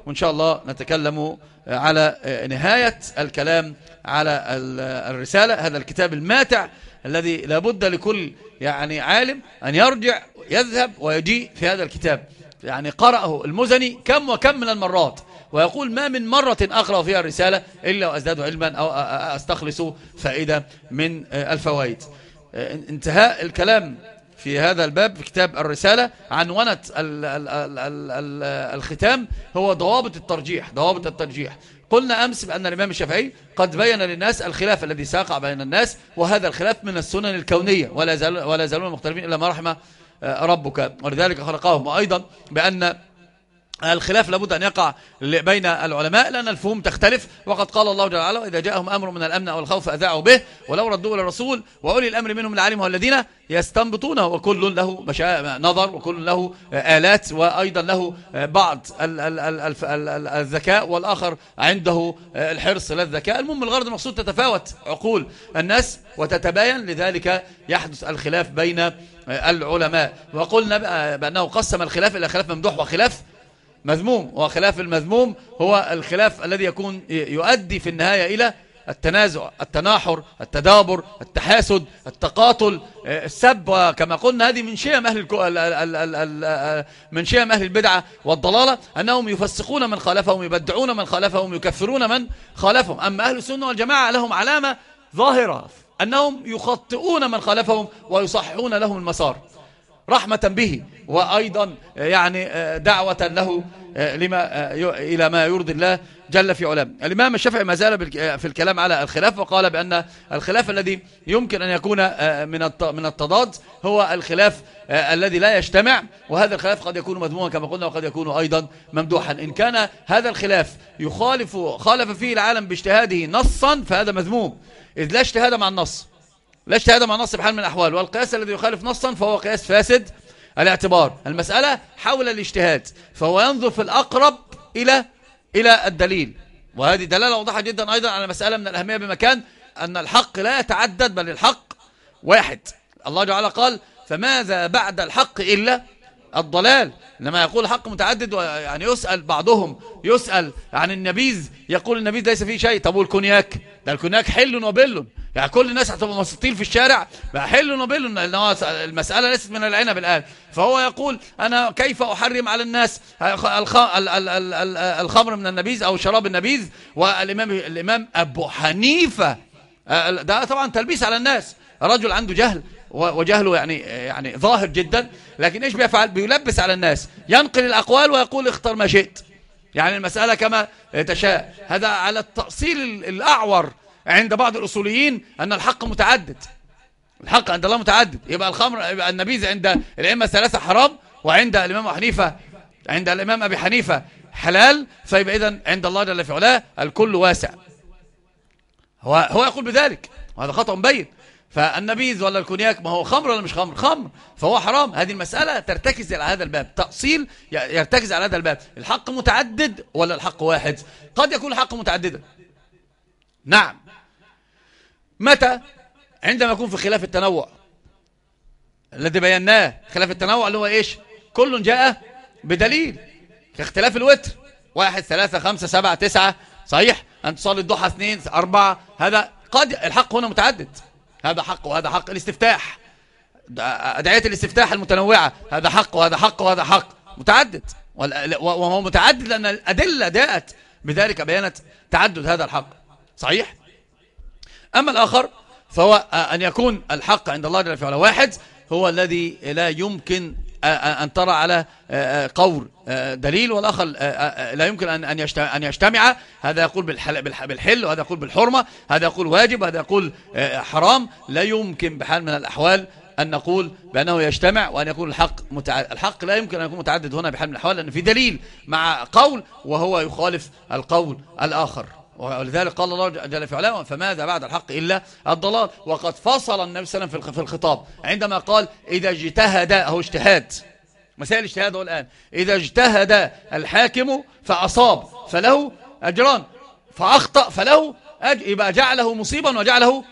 وإن شاء الله نتكلم على نهاية الكلام على الرسالة، هذا الكتاب الماتع الذي لابد لكل يعني عالم أن يرجع يذهب ويجيء في هذا الكتاب. يعني قرأه المزني كم وكم من المرات، ويقول ما من مرة أقرأ فيها الرسالة إلا وأزداد علما أو أستخلص فائدة من الفوائد. انتهاء الكلام في هذا الباب في كتاب الرسالة. عنونة الختام هو ضوابط الترجيح. ضوابط الترجيح قلنا أمس بأن الإمام الشافعي قد بين للناس الخلاف الذي سيقع بين الناس، وهذا الخلاف من السنن الكونية، ولا يزالون مختلفين إلا ما رحم ربك ولذلك خلقهم. وأيضا بأن الخلاف لابد أن يقع بين العلماء لأن الفهوم تختلف، وقد قال الله جل وعلا إذا جاءهم أمر من الأمن أو الخوف أذاعوا به ولو ردوه إلى الرسول وأولي الأمر منهم العالم الذين يستنبطونه، وكل له نظر وكل له آلات وأيضا له بعض الذكاء والآخر عنده الحرص لا الذكاء. المهم الغرض المقصود تتفاوت عقول الناس وتتباين، لذلك يحدث الخلاف بين العلماء. وقلنا بأنه قسم الخلاف إلى خلاف ممدوح وخلاف مذموم، وخلاف المذموم هو الخلاف الذي يكون يؤدي في النهاية إلى التنازع، التناحر، التدابر، التحاسد، التقاتل، السب. وكما قلنا هذه من شيم أهل البدعة والضلالة، أنهم يفسقون من خالفهم، يبدعون من خالفهم، يكفرون من خالفهم. أما أهل السنة والجماعة لهم علامة ظاهرة أنهم يخطئون من خالفهم ويصححون لهم المسار رحمة به، وأيضا يعني دعوة له إلى ما يرضي الله جل في علاه. الإمام الشافعي ما زال في الكلام على الخلاف، وقال بأن الخلاف الذي يمكن أن يكون من التضاد هو الخلاف الذي لا يجتمع، وهذا الخلاف قد يكون مذموما كما قلنا وقد يكون أيضا ممدوحا. إن كان هذا الخلاف خالف فيه العالم باجتهاده نصا فهذا مذموم، إذ لا اجتهاد مع النص، لا اجتهاد مع النص بحال من الأحوال، والقياس الذي يخالف نصا فهو قياس فاسد الاعتبار. المسألة حول الاجتهاد، فهو ينظر في الأقرب إلى الدليل، وهذه دلالة واضحة جدا أيضا على مسألة من الأهمية بمكان، أن الحق لا يتعدد بل الحق واحد. الله تعالى قال فماذا بعد الحق إلا الضلال. لما يقول الحق متعدد، يعني يسأل بعضهم يسأل عن النبيذ يقول النبيذ ليس فيه شيء. طب والكونياك؟ ده الكونياك حل وبل، يعني كل الناس هتبقى مسطين في الشارع بقى حل وبل، لأن المسألة ليست من العنب الآن. فهو يقول أنا كيف أحرم على الناس الخمر من النبيذ أو شراب النبيذ. والإمام أبو حنيفة ده طبعا تلبيس على الناس، رجل عنده جهل وجهله يعني ظاهر جدا، لكن ايش بيفعل؟ بيلبس على الناس، ينقل الأقوال ويقول اختر ما شئت، يعني المسألة كما تشاء. هذا على التأصيل الأعور عند بعض الأصوليين أن الحق متعدد، الحق عند الله متعدد. يبقى الخمر، يبقى النبيذ عند الأئمة الثلاثة حرام، وعند الإمام حنيفة، عند الإمام أبي حنيفة حلال، فيبقى إذن عند الله جل في علاه الكل واسع. هو يقول بذلك، وهذا خطأ مبين. فالنبيذ ولا الكونياك ما هو خمر ولا مش خمر؟ خمر، فهو حرام. هذه المسألة ترتكز على هذا الباب، تأصيل يرتكز على هذا الباب. الحق متعدد ولا الحق واحد؟ قد يكون الحق متعددا، نعم. متى؟ عندما يكون في خلاف التنوع الذي بيناه. خلاف التنوع اللي هو ايش؟ كل جاء بدليل، كاختلاف الوتر 1 3 5 7 9 صحيح، أن تصلي الضحى 2 4، هذا قد الحق هنا متعدد، هذا حق وهذا حق. الاستفتاح، أدعية الاستفتاح المتنوعة، هذا حق وهذا حق وهذا حق، متعدد، وهو متعدد لأن الأدلة جاءت بذلك بيانت تعدد هذا الحق صحيح. أما الآخر فهو أن يكون الحق عند الله جل وعلا واحد، هو الذي لا يمكن أن ترى على قول دليل، والآخر لا يمكن أن يجتمع. هذا يقول بالحل وهذا يقول بالحرمة، هذا يقول واجب وهذا يقول حرام. لا يمكن بحال من الأحوال أن نقول بأنه يجتمع وأن يكون الحق متعدد. الحق لا يمكن أن يكون متعدد هنا بحال من الأحوال، لأن في دليل مع قول وهو يخالف القول الآخر. ولذلك قال الله جل في علاه فماذا بعد الحق إلا الضلال. وقد فصل النبي صلى الله عليه وسلم في الخطاب عندما قال إذا اجتهد، أهو اجتهاد، مسائل اجتهاد. الآن إذا اجتهد الحاكم فأصاب فله أجران، فأخطأ فله يبقى جعله مصيبا وجعله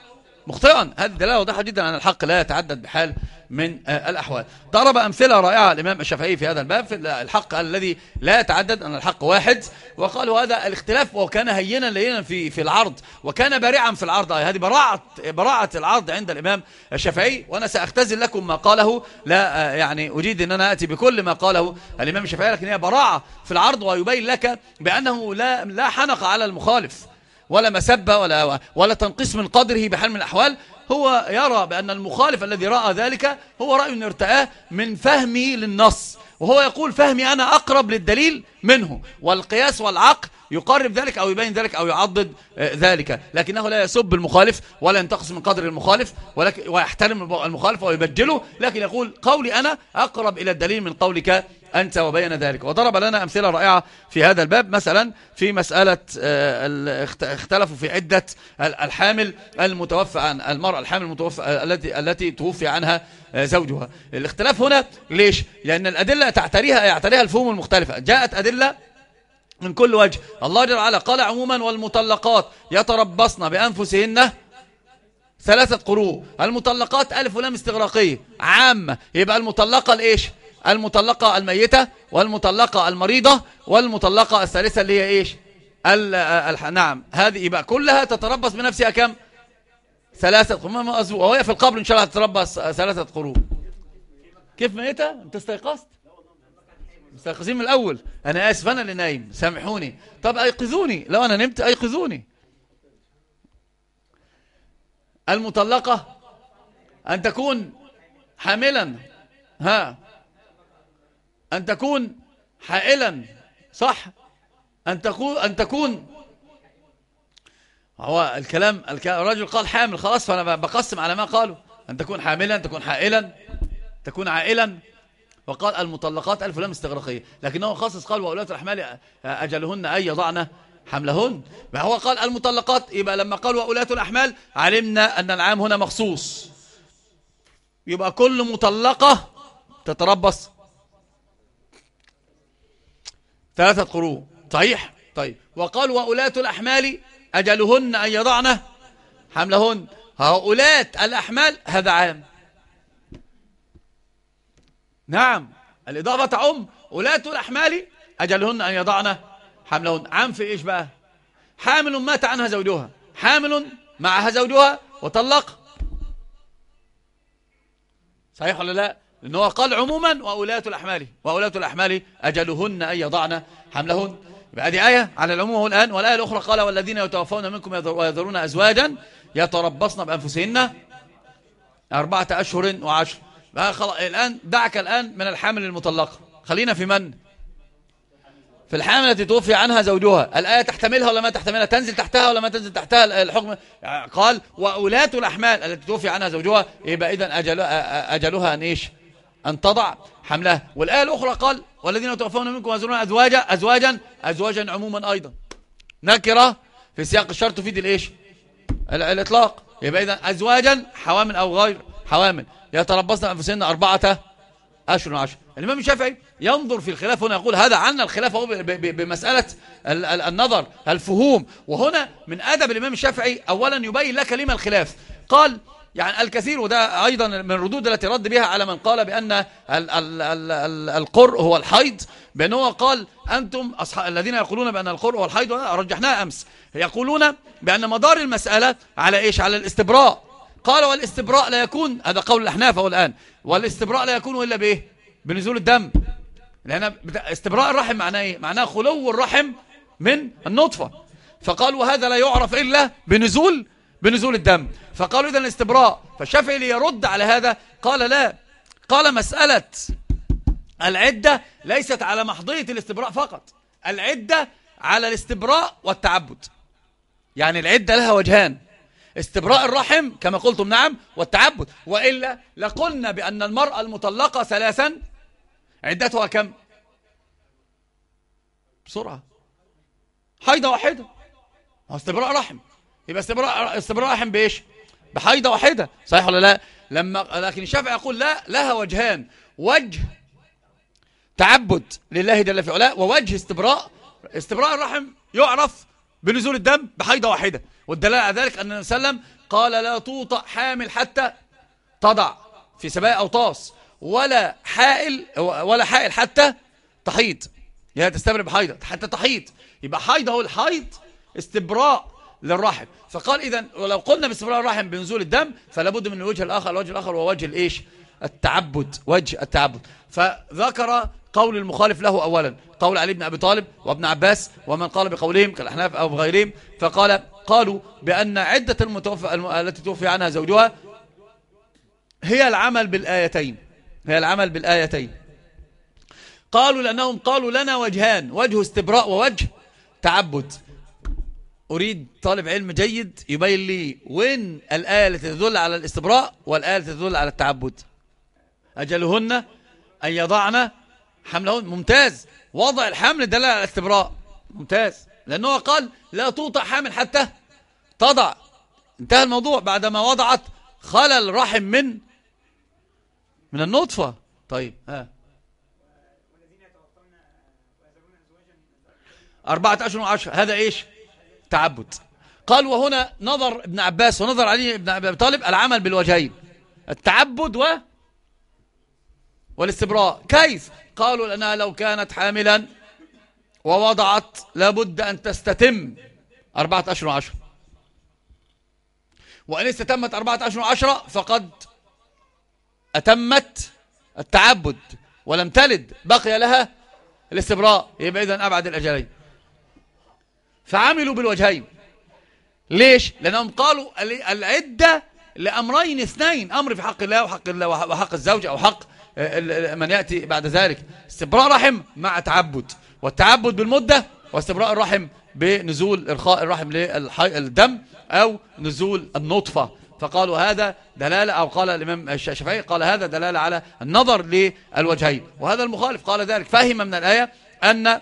مخطئا. هذه دلالة واضحة جدا أن الحق لا يتعدد بحال من الأحوال. ضرب أمثلة رائعة الإمام الشافعي في هذا الباب في الحق الذي لا يتعدد، أن الحق واحد، وقال هذا الاختلاف وكان هينا لينا في العرض، وكان بارعا في العرض. هذه براعة العرض عند الإمام الشافعي. وأنا سأختزل لكم ما قاله، لا يعني أريد أن أنا أتي بكل ما قاله الإمام الشافعي، لكن هي براعة في العرض، ويبين لك بأنه لا حنق على المخالف ولا مسبة ولا تنقيص من قدره بحال من الأحوال. هو يرى بأن المخالف الذي رأى ذلك هو رأي ارتآه من فهمي للنص، وهو يقول فهمي أنا أقرب للدليل منه، والقياس والعقل يقرب ذلك أو يبين ذلك أو يعضد ذلك، لكنه لا يسب المخالف ولا ينتقص من قدر المخالف ويحترم المخالف ويبجله، لكن يقول قولي أنا أقرب إلى الدليل من قولك أنت، وبين ذلك. وضرب لنا أمثلة رائعة في هذا الباب، مثلا في مسألة اختلفوا في عدة الحامل المتوفى عن المرأة الحامل المتوفى التي توفي عنها زوجها. الاختلاف هنا ليش؟ لأن الأدلة يعتريها الفهم المختلفة. جاءت أدلة من كل وجه. الله جل وعلا قال عموما والمطلقات يتربصن بأنفسهن 3 قروء. المطلقات ألف ولام استغراقية عامة، يبقى المطلقة الإيش؟ المطلقة الميتة، والمطلقة المريضة، والمطلقة الثالثة اللي هي إيش؟ نعم، هذه يبقى كلها تتربص بنفسها كم؟ 3 قروء. وهي في القبر إن شاء الله تتربص 3 قروء. كيف ميتة؟ أنت استيقظت؟ مستيقظين من الأول. أنا آسف، أنا اللي نايم، سامحوني. طب أيقظوني، لو أنا نمت أيقظوني. المطلقة أن تكون حاملا، أن تكون حائلا، صح؟ أن تكون هو الرجل قال حامل، خلاص، فأنا بقسم على ما قالوا. أن تكون حاملا، تكون حائلا، تكون عائلا. وقال المطلقات ألف لام استغراقية، لكنه خصص قال وأولاة الأحمال أجلهن أن يضعن حملهن. هو قال المطلقات، يبقى لما قال وأولاة الأحمال علمنا أن العام هنا مخصوص، يبقى كل مطلقة تتربص 3 قروء، صحيح؟ طيب، وقال وأولاة الأحمال أجلهن أن يضعن حملهن. هؤلاة الأحمال هذا عام، نعم، الإضافة تعم. أولاة الأحمال أجلهن أن يضعن حملهن، عام في إيش بقى؟ حامل مات عنها زوجها، حامل معها زوجها وطلق، صحيح ولا لا؟ لأنه قال عموما وأولاة الأحمال أجلهن أن يضعن حملهن. يبقى دي آية على العموم الآن. والآية الأخرى قال والذين يتوفون منكم ويذرون أزواجا يتربصن بأنفسهن 4 أشهر و10. الآن دعك الآن من الحامل المطلقة، خلينا في من؟ في الحامل التي توفي عنها زوجها. الآية تحتملها ولا ما تحتملها؟ تنزل تحتها ولا ما تنزل تحتها الحكم؟ قال وأولاة الأحمال التي توفي عنها زوجها، يبقى إذن أجلها أن إيش؟ أن تضع حملها. والآية الأخرى قال والذين يتوفون منكم ويذرون أزواجا عموما أيضا، نكرة في سياق الشرط تفيد الإيش؟ الإطلاق. يبقى إذن أزواجا حوامل أو غير حوامل يتربصن أنفسهن 4 أشهر و10. الإمام الشافعي ينظر في الخلاف هنا، يقول هذا عنا الخلاف بمسألة النظر الفهوم. وهنا من أدب الإمام الشافعي أولا يبين لك لما الخلاف. قال يعني الكثير، وده أيضا من الردود التي رد بها على من قال بأن القرء هو الحيض، بأنه قال أنتم الذين يقولون بأن القرء هو الحيض، رجحناها أمس، يقولون بأن مدار المسألة على إيش؟ على الاستبراء. قال والاستبراء لا يكون، هذا قول الأحناف هو الآن، والاستبراء لا يكون إلا بإيه؟ بنزول الدم. لأن استبراء الرحم معناه إيه؟ معناه خلو الرحم من النطفة. فقالوا هذا لا يعرف إلا بنزول الدم. فقالوا إذن الاستبراء. فالشافعي ليرد على هذا قال لا، قال مسألة العدة ليست على محضية الاستبراء فقط، العدة على الاستبراء والتعبد. يعني العدة لها وجهان، استبراء الرحم كما قلتم نعم، والتعبد. وإلا لقلنا بأن المرأة المطلقة 3 عدتها كم؟ بسرعة، حيضة واحدة. استبراء رحم، يبقى استبراء رحم بإيش؟ بحيضة واحدة، صحيح ولا لا؟ لكن الشافعي يقول لا، لها وجهان، وجه تعبد لله جل في علاه، ووجه استبراء الرحم يعرف بنزول الدم بحيضة واحدة. والدلالة على ذلك أن النبي صلى الله عليه وسلم قال لا توطأ حامل حتى تضع في سبايا أو طاس، ولا حائل حتى تحيض، هي تستمر بحيضة حتى تحيض. يبقى حيض هو الحيض استبراء للرحم. فقال إذن ولو قلنا باستبراء الرحم بنزول الدم فلا بد من الوجه الآخر هو وجه الإيش؟ التعبد، وجه التعبد. فذكر قول المخالف له أولا قول علي بن أبي طالب وابن عباس ومن قال بقولهم كالأحناف أو بغيرهم، قالوا بأن عدة التي توفي عنها زوجها هي العمل بالآيتين. قالوا لأنهم قالوا لنا وجهان، وجه استبراء ووجه تعبد. أريد طالب علم جيد يبين لي وين الآية التي تدل على الاستبراء والآية التي تدل على التعبد. أجلهن أن يضعن حملهن، ممتاز. وضع الحمل دل على الاستبراء، ممتاز، لأنه قال لا توطأ حامل حتى تضع، انتهى الموضوع بعدما وضعت خلى الرحم من النطفة. طيب 4 أشهر و10، هذا إيش؟ تعبد. قال وهنا نظر ابن عباس ونظر علي بن أبي طالب العمل بالوجهين، التعبد والاستبراء. كيف؟ قالوا لأنها لو كانت حاملا ووضعت لابد أن تستتم 4 أشهر و10، وإن استتمت 4 أشهر و10 فقد أتمت التعبد ولم تلد، بقي لها الاستبراء، يبقى إذن أبعد الأجلين. فعملوا بالوجهين. ليش؟ لأنهم قالوا العدة لأمرين اثنين، أمر في حق الله وحق الزوج أو حق من يأتي بعد ذلك. استبراء رحم مع تعبد، والتعبد بالمدة، واستبراء الرحم بنزول إرخاء الرحم للدم أو نزول النطفة. فقالوا هذا دلالة، أو قال الإمام الشافعي قال هذا دلالة على النظر للوجهين. وهذا المخالف قال ذلك، فهم من الآية أن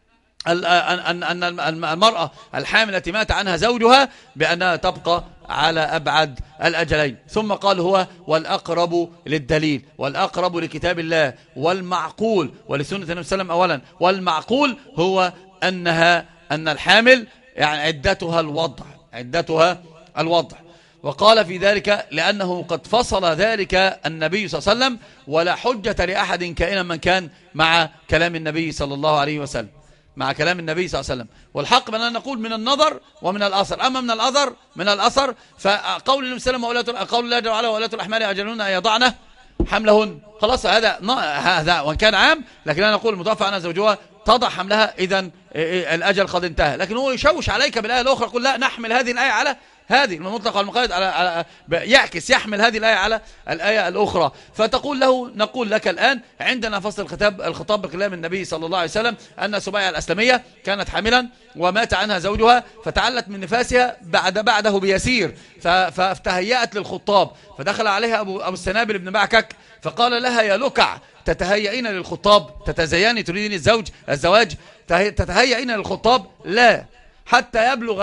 المرأة الحامل التي مات عنها زوجها بأنها تبقى على أبعد الأجلين. ثم قال هو والأقرب للدليل، والأقرب لكتاب الله، والمعقول ولسنة النبي صلى الله عليه وسلم أولا. والمعقول هو أن الحامل يعني عدتها الوضع. وقال في ذلك لأنه قد فصل ذلك النبي صلى الله عليه وسلم، ولا حجة لأحد كائنا من كان مع كلام النبي صلى الله عليه وسلم، مع كلام النبي صلى الله عليه وسلم. والحق بأننا نقول من النظر ومن الأثر. أما من الأثر فقول النبي صلى الله عليه وسلم قول الله جل وعلا وولاة الأحمال أجلهن أن يضعن حملهن، خلاص هذا وإن كان عام، لكن أنا نقول المتوفى عنها زوجها تضع حملها، إذن الأجل قد انتهى. لكن هو يشوش عليك بالآية الأخرى، يقول لا نحمل هذه الآية على هذه المطلق والمقيد، على يحمل هذه الآية على الآية الأخرى. فتقول له نقول لك الآن عندنا فصل الخطاب بكلام النبي صلى الله عليه وسلم أن سبيعة الأسلمية كانت حاملا ومات عنها زوجها، فتعلت من نفاسها بعده بيسير، فتهيأت للخطاب، فدخل عليها أبو السنابل بن بعكك فقال لها يا لكع تتهيئين للخطاب، تتزيني تريدين الزواج، تتهيئين للخطاب؟ لا، حتى يبلغ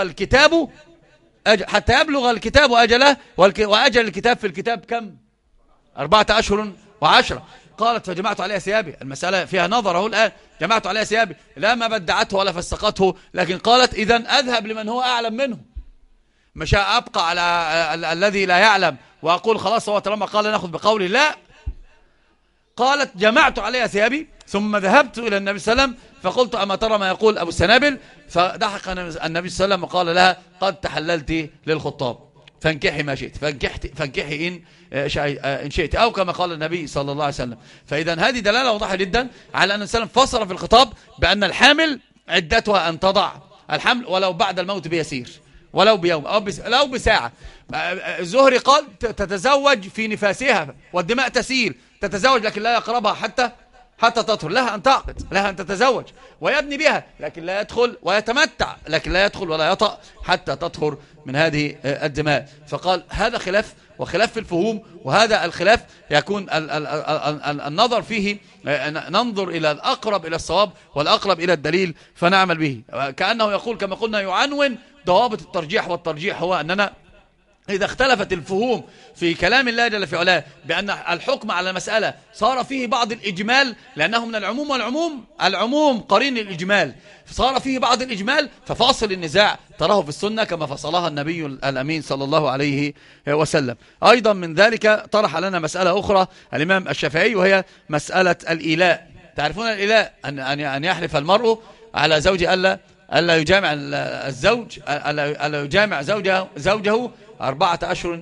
الكتاب أجله، وأجل الكتاب في الكتاب كم؟ 4 أشهر و10. قالت فجمعت عليها ثيابي، المسألة فيها نظره الآن، جمعت عليها ثيابي، لا ما بدعته ولا فسقته، لكن قالت إذن أذهب لمن هو أعلم منه، مش أبقى على الذي لا يعلم وأقول خلاص هو طالما قال نأخذ بقولي، لا. قالت جمعت عليها ثيابي ثم ذهبت إلى النبي صلى الله عليه وسلم فقلت أما ترى ما يقول أبو السنابل؟ فضحك النبي صلى الله عليه وسلم وقال لها قد تحللت للخطاب، فانكحي ما شئت، فانكحي إن شئت، أو كما قال النبي صلى الله عليه وسلم. فإذا هذه دلالة واضحة جدا على أن السلام فصل في الخطاب بأن الحامل عدتها أن تضع الحمل ولو بعد الموت بيسير، ولو بيوم أو بساعة. الزهري قال تتزوج في نفاسها والدماء تسيل، تتزوج لكن لا يقربها حتى تطهر، لها أن تعقد، لها أن تتزوج ويبني بها، لكن لا يدخل، ويتمتع لكن لا يدخل ولا يطأ حتى تطهر من هذه الدماء. فقال هذا خلاف، وخلاف في الفهوم، وهذا الخلاف يكون النظر فيه ننظر إلى الأقرب إلى الصواب والأقرب إلى الدليل فنعمل به. كأنه يقول كما قلنا يعنون ضوابط الترجيح، والترجيح هو أننا إذا اختلفت الفهوم في كلام الله جل في علاه بأن الحكم على مسألة صار فيه بعض الإجمال، لأنه من العموم، والعموم قرين الإجمال، صار فيه بعض الإجمال، ففاصل النزاع تراه في السنة كما فصلها النبي الأمين صلى الله عليه وسلم. أيضا من ذلك طرح لنا مسألة أخرى الإمام الشافعي، وهي مسألة الإيلاء. تعرفون الإيلاء أن يحلف المرء على زوجه ألا يجامع الزوج، ألا يجامع زوجه 4 أشهر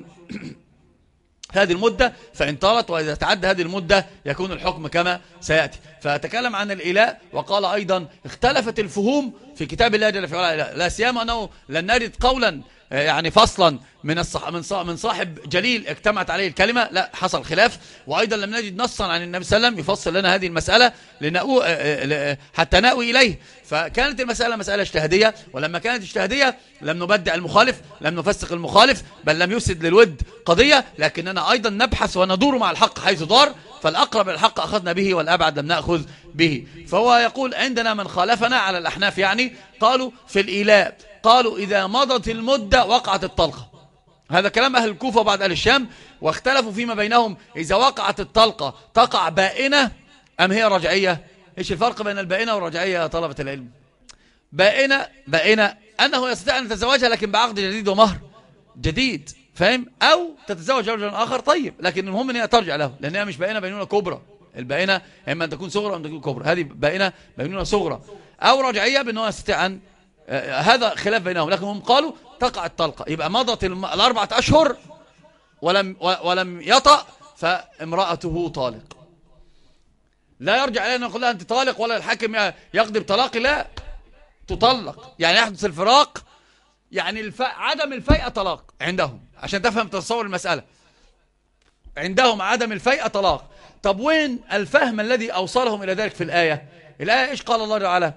هذه المدة، فإن طالت وإذا تعدى هذه المدة يكون الحكم كما سيأتي. فتكلم عن الإيلاء، وقال أيضا اختلفت الفهوم في كتاب الله جل وعلا، لا سيما أنه لن نجد قولا يعني فصلا من صاحب جليل اجتمعت عليه الكلمة، لا، حصل خلاف. وأيضا لم نجد نصا عن النبي صلى الله عليه وسلم يفصل لنا هذه المسألة حتى نأوي إليه. فكانت المسألة مسألة اجتهادية، ولما كانت اجتهادية لم نبدع المخالف، لم نفسق المخالف، بل لم يفسد للود قضية، لكننا أيضا نبحث وندور مع الحق حيث دار، فالأقرب الحق أخذنا به والأبعد لم نأخذ به. فهو يقول عندنا من خالفنا على الأحناف، يعني قالوا في الإيلاء، قالوا إذا مضت المدة وقعت الطلقة. هذا كلام أهل الكوفة وبعض أهل الشام، واختلفوا فيما بينهم إذا وقعت الطلقة تقع بائنة أم هي رجعية. إيش الفرق بين البائنة والرجعية يا طلبة العلم؟ بائنة أنه يستطيع أن يتزوجها لكن بعقد جديد ومهر جديد، فاهم؟ أو تتزوج رجلا آخر، طيب، لكن المهم أن هي ترجع له، لأنها مش بائنة بينونة كبرى. البائنة إما أن تكون صغرى أو أن تكون كبرى، هذه بائنة بينونة صغرى. أو رجعية بأنه يستطيع أن هذا خلاف بينهم، لكن هم قالوا تقع الطلقة، يبقى مضت 4 أشهر ولم يطأ، فامرأته طالق. لا يرجع إلينا نقول لها أنت طالق، ولا الحاكم يقضي بطلاق، لا، تطلق، يعني يحدث الفراق، يعني عدم الفيئة طلاق عندهم، عشان تفهم تصور المسألة. عندهم عدم الفيئة طلاق. طب وين الفهم الذي أوصلهم إلى ذلك في الآية؟ الآية إيش قال الله تعالى؟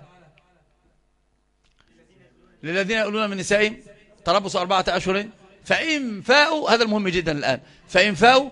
للذين يقولون من نسائهم تربصوا 4 أشهر فإن فاءوا، هذا المهم جدا الآن، فإن فاءوا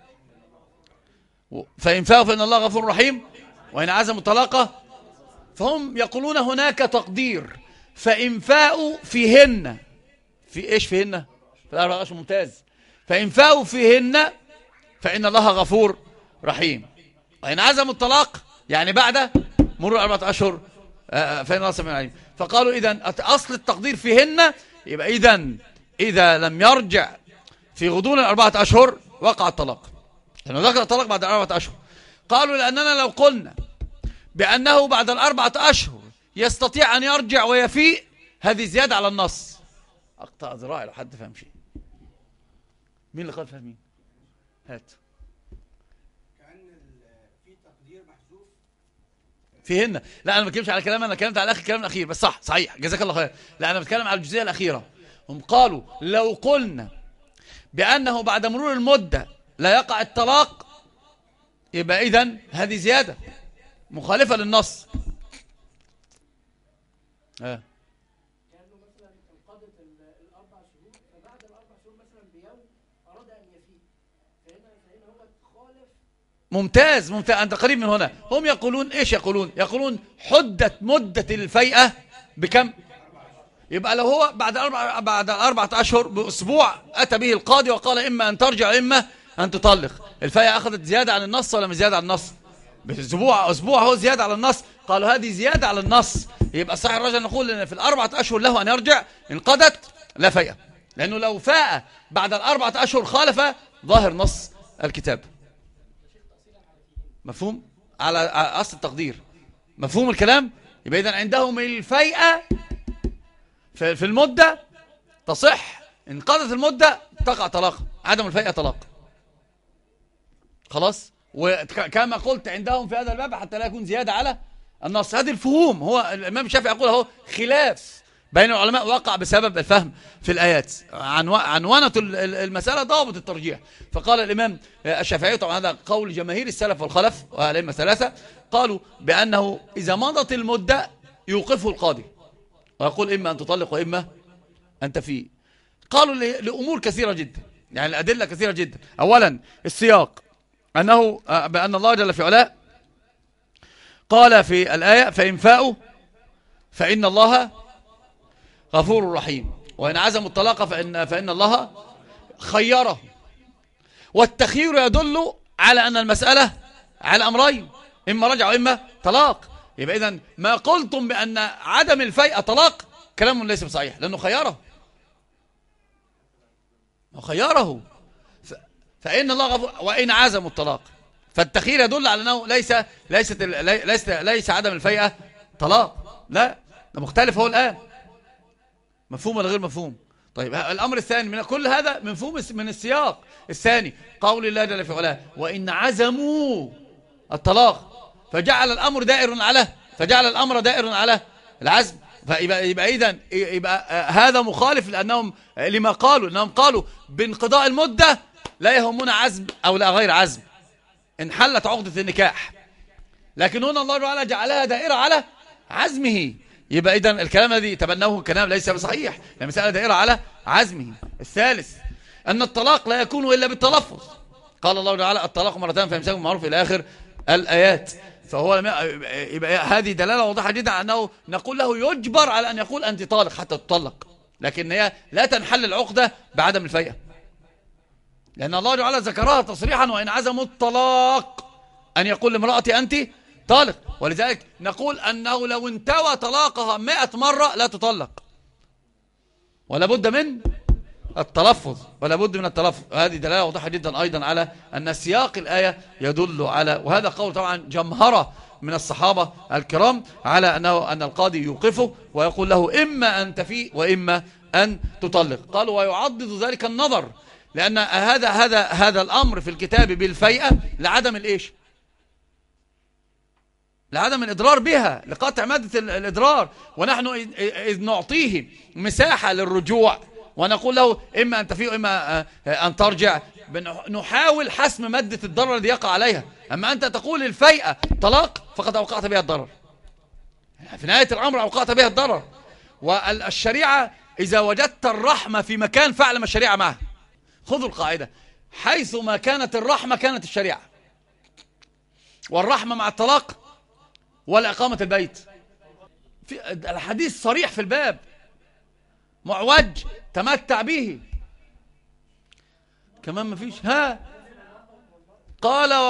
فإن الله غفور رحيم، وإن عزموا الطلاق. فهم يقولون هناك تقدير، فإن فاءوا فيهن، في إيش فيهن؟ في 4 أشهر، ممتاز. فإن فاءوا فيهن فإن الله غفور رحيم، وإن عزموا الطلاق يعني بعد مرور 4 أشهر فإن الله سميع عليم. فقالوا إذن أصل التقدير فيهن، يبقى إذا لم يرجع في غضون 4 أشهر وقع الطلاق، لأنه ذكر الطلاق بعد 4 أشهر. قالوا لأننا لو قلنا بأنه بعد 4 أشهر يستطيع أن يرجع ويفيء، هذه زيادة على النص. أقطع ذراعي لو حد فهم شيء. مين اللي قال فاهمين؟ هات. فيهن، لا انا ما بتكلمش على كلام، انا اتكلمت على اخر الكلام الاخير بس، صحيح جزاك الله خير. لا انا بتكلم على الجزئيه الاخيره. هم قالوا لو قلنا بانه بعد مرور المده لا يقع الطلاق، يبقى اذن هذه زياده مخالفه للنص. لانه مثلا انقضت 4 شهور، فبعد 4 شهور مثلا بيوم اراد ان يفيء، فهنا هو خالف. ممتاز، أنت قريب من هنا. هم يقولون إيش؟ يقولون حدت مدة الفيئة بكم؟ يبقى لو هو بعد 4 أشهر بأسبوع أتى به القاضي وقال إما أن ترجع إما أن تطلق، الفيئة أخذت زيادة عن النص ولا مش زيادة عن النص؟ أسبوع هو زيادة على النص. قالوا هذه زيادة على النص، يبقى صحيح الرجل نقول إن في 4 أشهر له أن يرجع، انقضت لا فيئة، لأنه لو فاء بعد 4 أشهر خالف ظاهر نص الكتاب. مفهوم؟ على أصل التقدير، مفهوم الكلام؟ يبقى إذن عندهم الفيئة في المدة تصح، انقضت المدة تقع طلاق، عدم الفيئة طلاق. خلاص؟ وكما قلت عندهم في هذا الباب حتى لا يكون زيادة على النص. هذه الفهوم، هو الإمام الشافعي يقول هو خلاف بين العلماء وقع بسبب الفهم في الآيات. عنوانة المسألة ضابط الترجيح. فقال الإمام الشافعي، طبعا هذا قول جماهير السلف والخلف والأئمة 3، قالوا بأنه إذا مضت المدة يوقفه القاضي ويقول إما أن تطلق وإما أن تفيء. قالوا لأمور كثيرة جدا، يعني الأدلة كثيرة جدا. أولا السياق، أنه بأن الله جل في علاه قال في الآية فإن فاءوا فإن الله غفور رحيم، وإن عزموا الطلاق فإن الله خيره، والتخيير يدل على أن المسألة على أمرين، إما رجع وإما طلاق. يبقى إذن ما قلتم بأن عدم الفيء طلاق كلام ليس بصحيح، لأنه خيره فإن الله غفور وإن عزموا الطلاق. فالتخيير يدل على أنه ليس عدم الفيء طلاق، لا، ده مختلف هو الآن. مفهوم ولا غير مفهوم؟ طيب الأمر الثاني من كل هذا مفهوم من السياق الثاني، قول الله جل في علاه وإن عزموا الطلاق، فجعل الأمر دائر على العزم. فيبقى إذن هذا مخالف لأنهم لما قالوا، أنهم قالوا بانقضاء المدة لا يهمنا عزم أو لا غير عزم، انحلت عقدة النكاح. لكن هنا الله تعالى جعلها دائرة على عزمه. يبقى إذن الكلام الذي تبنوه كلام ليس بصحيح، المسألة دائرة على عزمه. الثالث أن الطلاق لا يكون إلا بالتلفظ. قال الله تعالى الطلاق مرتان فإمساك بالمعروف إلى آخر الآيات. فهو يبقى هذه دلالة واضحة جدا على أنه نقول له يجبر على أن يقول أنت طالق حتى تطلق، لكن هي لا تنحل العقدة بعدم الفيئة، لأن الله تعالى ذكرها تصريحا وإن عزموا الطلاق أن يقول لامرأتي أنت طالق. ولذلك نقول أنه لو انتوى طلاقها 100 مرة لا تطلق، ولا بد من التلفظ، هذه دلالة واضحة جدا أيضا على أن سياق الآية يدل على، وهذا قول طبعا جمهرة من الصحابة الكرام على أن القاضي يوقفه ويقول له إما أن تفيء وإما أن تطلق. قالوا ويعضد ذلك النظر، لأن هذا الأمر في الكتاب بالفيئة لعدم الإيش؟ لعدم الإضرار بها، لقطع مادة الإضرار. ونحن إذ نعطيه مساحة للرجوع ونقول له إما أن تفيء وإما أن ترجع، نحاول حسم مادة الضرر الذي يقع عليها. أما أنت تقول الفيئة طلاق فقد أوقعت بها الضرر، في نهاية الأمر أوقعت بها الضرر. والشريعة إذا وجدت الرحمة في مكان فاعلم الشريعة معها. خذوا القاعدة، حيث ما كانت الرحمة كانت الشريعة، والرحمة مع الطلاق ولا إقامة البيت. في الحديث صريح في الباب، معوج تمتع به كمان ما فيش قال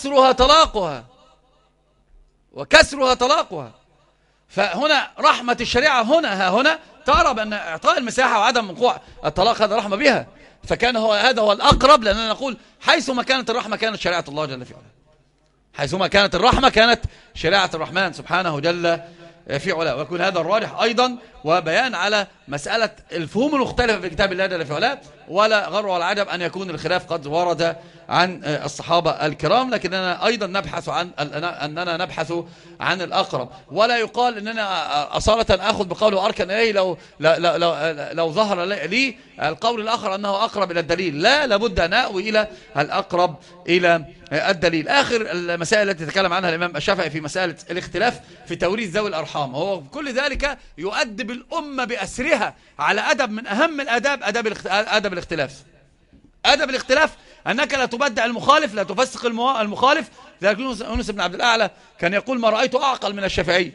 وكسرها طلاقها. فهنا رحمة الشريعة هنا ترى بأن إعطاء المساحة وعدم وقوع الطلاق هذا رحمة بها. فكان هذا هو الأقرب، لأننا نقول حيثما كانت الرحمة كانت شريعة الله جل في علاه، حيثما كانت الرحمة كانت شريعة الرحمن سبحانه جل في علاه. ويكون هذا الراجح أيضا، وبيان على مسألة الفهوم المختلفة في كتاب الله جل في علاه. ولا غر ولا عجب أن يكون الخلاف قد ورد عن الصحابة الكرام، لكننا أيضا نبحث عن الأقرب. ولا يقال أننا أصالة أخذ بقوله أركن إليه لو ظهر لي القول الآخر أنه أقرب إلى الدليل. لا، لابد أن نأوي إلى الأقرب إلى الدليل. آخر المسائل التي تكلم عنها الإمام الشافعي في مسألة الاختلاف في توريث ذوي الأرحام، هو كل ذلك يؤدب الأمة بأسرها على أدب من أهم الآداب، أدب الاختلاف. أدب الاختلاف أنك لا تبدع المخالف، لا تفسق المخالف. ذلك يونس بن عبد الأعلى كان يقول ما رأيت أعقل من الشافعي،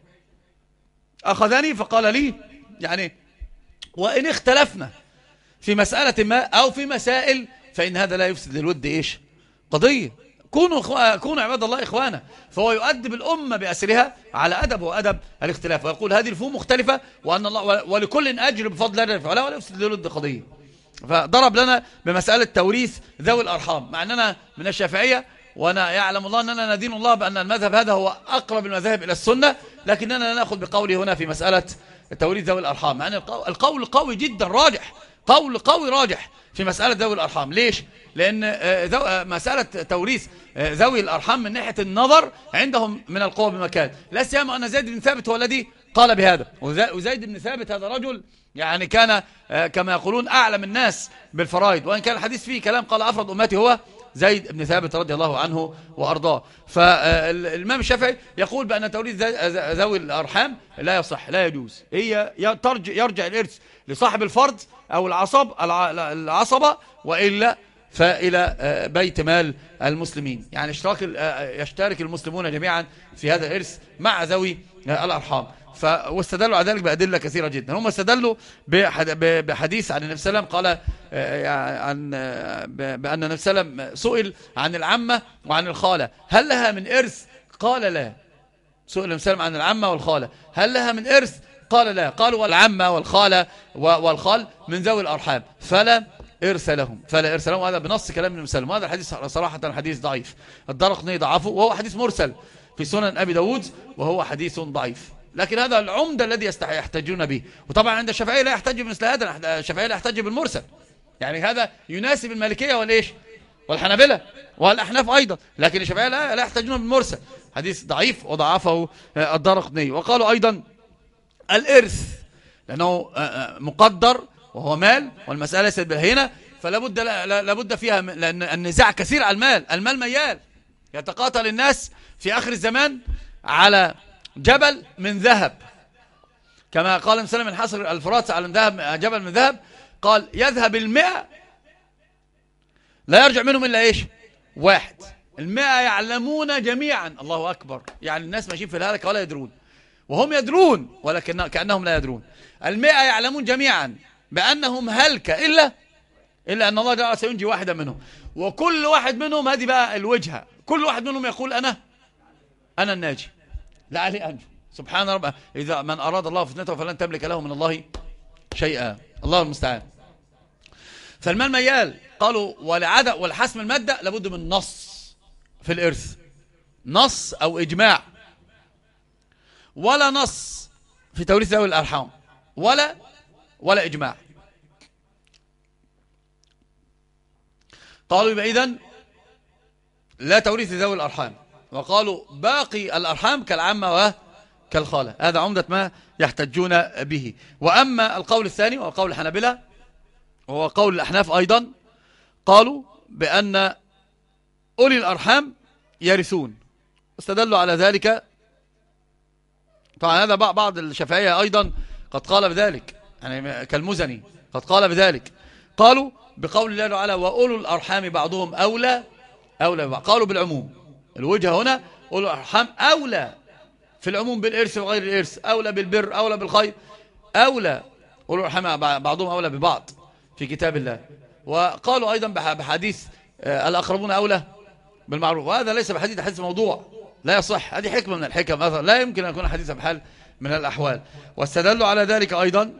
أخذني فقال لي يعني وإن اختلفنا في مسألة ما أو في مسائل فإن هذا لا يفسد للود إيش قضية، كونوا عباد الله إخوانا. فهو يؤدب الأمة بأسرها على أدب وأدب الاختلاف، ويقول هذه الفهوم مختلفة وأن الله ولكل أجر بفضل الله فلا ولا يفسد للود قضية. فضرب لنا بمسألة توريث ذوي الأرحام، مع أننا من الشافعية وأنا يعلم الله أننا ندين الله بأن المذهب هذا هو أقرب المذاهب إلى السنة، لكننا لا نأخذ بقوله هنا في مسألة توريث ذوي الأرحام، مع أن القول قوي جدا راجح، قول قوي راجح في مسألة ذوي الأرحام. ليش؟ لأن مسألة توريث ذوي الأرحام من ناحية النظر عندهم من القوة بمكان، لا سيما أن زيد بن ثابت هو الذي قال بهذا. وزيد بن ثابت هذا رجل يعني كان كما يقولون أعلم الناس بالفرائض، وإن كان الحديث فيه كلام، قال أفرد أمتي هو زيد بن ثابت رضي الله عنه وأرضاه. فالإمام الشافعي يقول بأن توريث ذوي الأرحام لا يصح، لا يجوز، هي يرجع الإرث لصاحب الفرد أو العصبة، وإلا فإلى بيت مال المسلمين. يعني يشترك المسلمون جميعا في هذا الإرث مع ذوي الأرحام. واستدلوا على ذلك بأدلة كثيرة جدا. هم استدلوا بحديث عن النبي صلى الله عليه وسلم، قال بأن النبي صلى الله عليه وسلم سئل عن العمة وعن الخالة هل لها من إرث؟ قال لا. سئل النبي صلى الله عليه وسلم عن العمة والخالة هل لها من إرث؟ قال لا. قالوا والعمة والخالة والخال من ذوي الأرحام فلا إرث لهم، فلا إرث لهم. هذا بنص كلام النبي صلى الله عليه وسلم. هذا الحديث صراحة حديث ضعيف، الدارقطني ضعفه وهو حديث مرسل في سنن أبي داود وهو حديث ضعيف، لكن هذا العمدة الذي يحتجون به. وطبعا عند الشافعية لا يحتج بمثل هذا، الشافعية لا يحتج بالمرسل، يعني هذا يناسب المالكية والإيش والحنابلة والأحناف أيضا، لكن الشافعية لا يحتجون بالمرسل. حديث ضعيف وضعفه الدارقطني. وقالوا أيضا الإرث لأنه مقدر وهو مال والمسألة ليست بالهينة، فلا بد فيها، لأن النزاع كثير على المال ميال، يتقاتل الناس في آخر الزمان على جبل من ذهب، كما قال مسلم من حصر الفرات على جبل من ذهب، قال يذهب 100 لا يرجع منهم إلا إيش؟ واحد. 100 يعلمون جميعا، الله أكبر، يعني الناس ماشيين في الهلكة ولا يدرون، وهم يدرون ولكن كأنهم لا يدرون. 100 يعلمون جميعا بأنهم هلكة إلا أن الله جل سينجي واحدا منهم، وكل واحد منهم، هذه بقى الوجهة، كل واحد منهم يقول أنا الناجي لعلي أنجو. سبحان ربه، إذا من أراد الله فتنته فلن تملك له من الله شيئا، الله المستعان. فالمال ميال. قالوا ولحسم المادة لابد من نص في الإرث، نص أو إجماع، ولا نص في توريث ذوي الأرحام ولا إجماع. قالوا يبقى إذن لا توريث ذوي الأرحام، وقالوا باقي الأرحام كالعمة وكالخالة. هذا عمدة ما يحتجون به. وأما القول الثاني وهو قول الحنابلة وهو قول الأحناف أيضا، قالوا بأن أولي الأرحام يرثون، استدلوا على ذلك. طبعا هذا بعض الشافعية أيضا قد قال بذلك، يعني كالمزني قد قال بذلك. قالوا بقول الله تعالى وأولو الأرحام بعضهم أولى ببعض، قالوا بالعموم. الوجهة هنا أولو الأرحام أولى في العموم بالإرث وغير الإرث، أولى بالبر، أولى بالخير، أولى أولو الأرحام بعضهم أولى ببعض في كتاب الله. وقالوا أيضا بحديث الأقربون أولى بالمعروف، وهذا ليس حديث موضوع لا يصح، هذه حكمة من الحكم، لا يمكن أن يكون حديثا بحال من الأحوال. واستدلوا على ذلك أيضا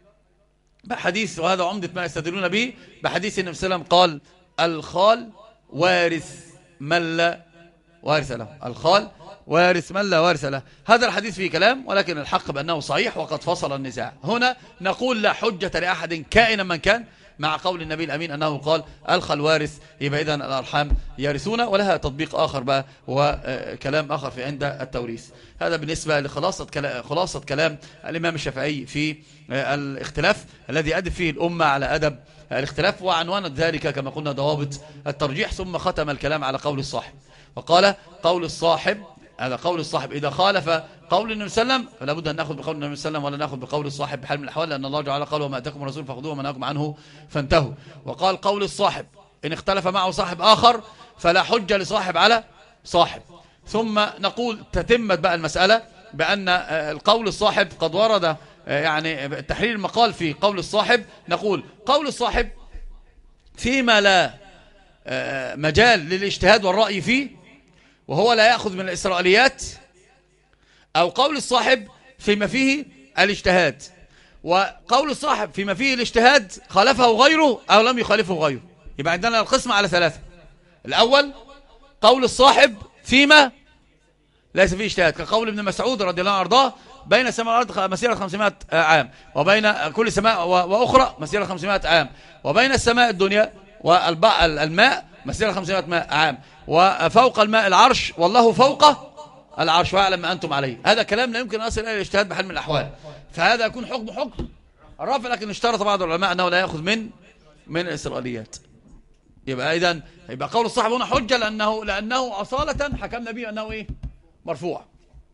بحديث، وهذا عمدة ما يستدلون به، بحديث النبي صلى الله عليه وسلم قال الخال وارث من لا وارث له، الخال وارث من لا وارث له. هذا الحديث فيه كلام، ولكن الحق بأنه صحيح وقد فصل النزاع. هنا نقول لا حجة لأحد كائنا من كان مع قول النبي الأمين أنه قال الخال وارث، يبقى إذن الأرحام يرثون، ولها تطبيق آخر بقى وكلام آخر في عند التوريث. هذا بالنسبة لخلاصة كلام الإمام الشافعي في الاختلاف الذي أدب فيه الأمة على أدب الاختلاف، وعنوانت ذلك كما قلنا ضوابط الترجيح، ثم ختم الكلام على قول الصاحب. وقال قول الصاحب، هذا قول الصاحب إذا خالف قول النبي صلى الله عليه وسلم فلا بد أن نأخذ بقول النبي صلى الله عليه وسلم، ولا نأخذ بقول الصاحب بحال من الأحوال، لأن الله تعالى قال وما أتاكم الرسول فخذوه وما نهاكم عنه فانتهوا. وقال قول الصاحب إن اختلف معه صاحب آخر فلا حجة لصاحب على صاحب. ثم نقول تتمت بقى المسألة بأن القول الصاحب قد ورد، يعني تحرير المقال في قول الصاحب. نقول قول الصاحب فيما لا مجال للاجتهاد والرأي فيه وهو لا يأخذ من الإسرائيليات، أو قول الصاحب فيما فيه الاجتهاد، وقول الصاحب فيما فيه الاجتهاد خالفه غيره أو لم يخالفه غيره. يبقى عندنا القسم على ثلاثة. الأول قول الصاحب فيما ليس فيه اجتهاد، كقول ابن مسعود رضي الله عنه وارضاه بين السماء والأرض مسيرة 500 عام، وبين كل سماء وأخرى مسيرة 500 عام، وبين السماء الدنيا والماء مسيرة 500 عام، وفوق الماء العرش والله فوق العرش ويعلم ما أنتم عليه. هذا كلام لا يمكن أن يصل إلى الاجتهاد بحال من الأحوال، فهذا يكون حكم الرافع، لكن اشترط بعض العلماء أنه لا يأخذ من الإسرائيليات. يبقى قول الصاحب هنا حجة لأنه أصالة حكمنا به أنه إيه؟ مرفوع.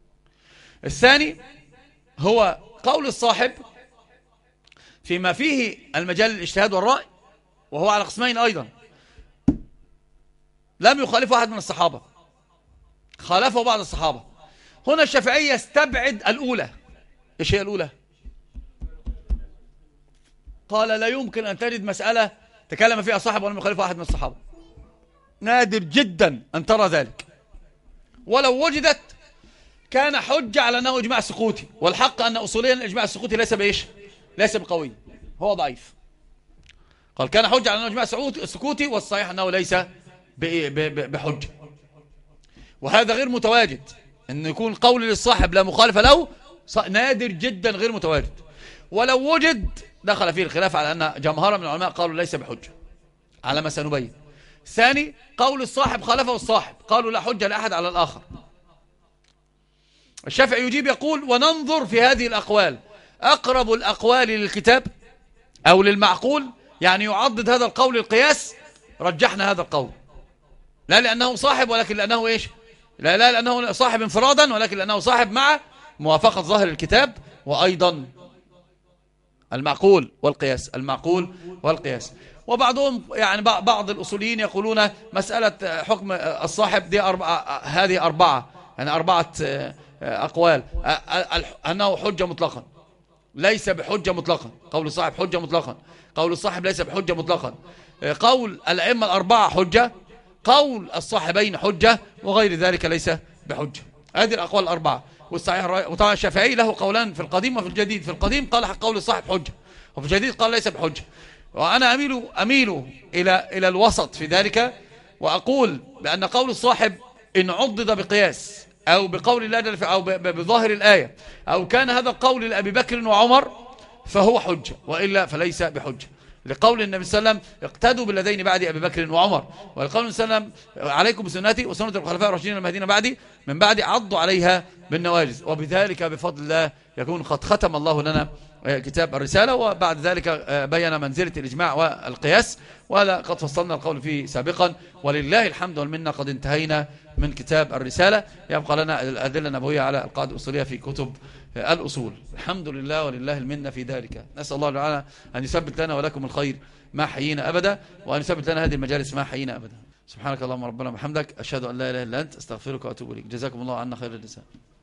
الثاني هو قول الصاحب فيما فيه المجال للاجتهاد والرأي، وهو على قسمين أيضا، لم يخالفه أحد من الصحابة، خالفه بعض الصحابة. هنا الشافعي يستبعد الأولى إيش هي الأولى؟ قال لا يمكن أن تجد مسألة تكلم فيها صاحب ولم يخالف واحد من الصحابة. نادر جدا أن ترى ذلك، ولو وجدت كان حجة على أنه إجماع سقوطي، والحق أن أصوليا الإجماع السقوطي ليس بإيش؟ ليس بقوي، هو ضعيف. قال كان حجة على أنه إجماع سقوطي، والصحيح أنه ليس بحجة. وهذا غير متواجد، أن يكون قول للصاحب لا مخالف له، نادر جدا غير متواجد. ولو وجد دخل فيه الخلاف على أن جمهرة من العلماء قالوا ليس بحجة على ما سنبين. ثاني، قول الصاحب خالفه الصاحب، قالوا لا حجة لأحد على الآخر. الشافعي يجيب يقول وننظر في هذه الأقوال، أقرب الأقوال للكتاب أو للمعقول، يعني يعضد هذا القول القياس، رجحنا هذا القول، لا لأنه صاحب ولكن لأنه إيش؟ لا لأنه صاحب انفرادا، ولكن لأنه صاحب مع موافقة ظاهر الكتاب، وأيضا المعقول والقياس، المعقول والقياس. وبعضهم يعني بعض الأصوليين يقولون مسألة حكم الصاحب دي هذه أربعة، يعني أربعة أقوال، أنه حجة مطلقا، ليس بحجة مطلقا. قول الصاحب حجة مطلقا، قول الصاحب ليس بحجة مطلقا، قول الأئمة الأربعة حجة، قول الصاحبين حجة، وغير ذلك ليس بحجة. هذه الأقوال الأربعة. والصحيح وطبعا الشافعي له قولان في القديم وفي الجديد. في القديم قال قول الصاحب حجة، وفي الجديد قال ليس بحجة. وأنا أميل إلى الوسط في ذلك، وأقول بأن قول الصاحب إن عضد بقياس أو بقول الله جل أو بظاهر الآية، أو كان هذا القول لأبي بكر وعمر، فهو حجة، وإلا فليس بحجة. لقول النبي صلى الله عليه وسلم اقتدوا بالذين بعد أبي بكر وعمر، ولقول النبي صلى الله عليه وسلم عليكم بسنتي وسنة الخلفاء الراشدين المهديين من بعد عضوا عليها بالنواجذ. وبذلك بفضل الله يكون قد ختم الله لنا كتاب الرسالة، وبعد ذلك بين منزلة الإجماع والقياس، وقد فصلنا القول فيه سابقا، ولله الحمد والمنة قد انتهينا من كتاب الرسالة. يبقى لنا الأدلة النبوية على القاعدة الأصولية في كتب الأصول. الحمد لله ولله المنة في ذلك. نسأل الله تعالى أن يثبت لنا ولكم الخير ما حيينا أبدا، وأن يثبت لنا هذه المجالس ما حيينا أبدا. سبحانك اللهم ربنا وبحمدك، أشهد أن لا إله إلا أنت، أستغفرك وأتوب إليك. جزاكم الله عنا خير الجزاء.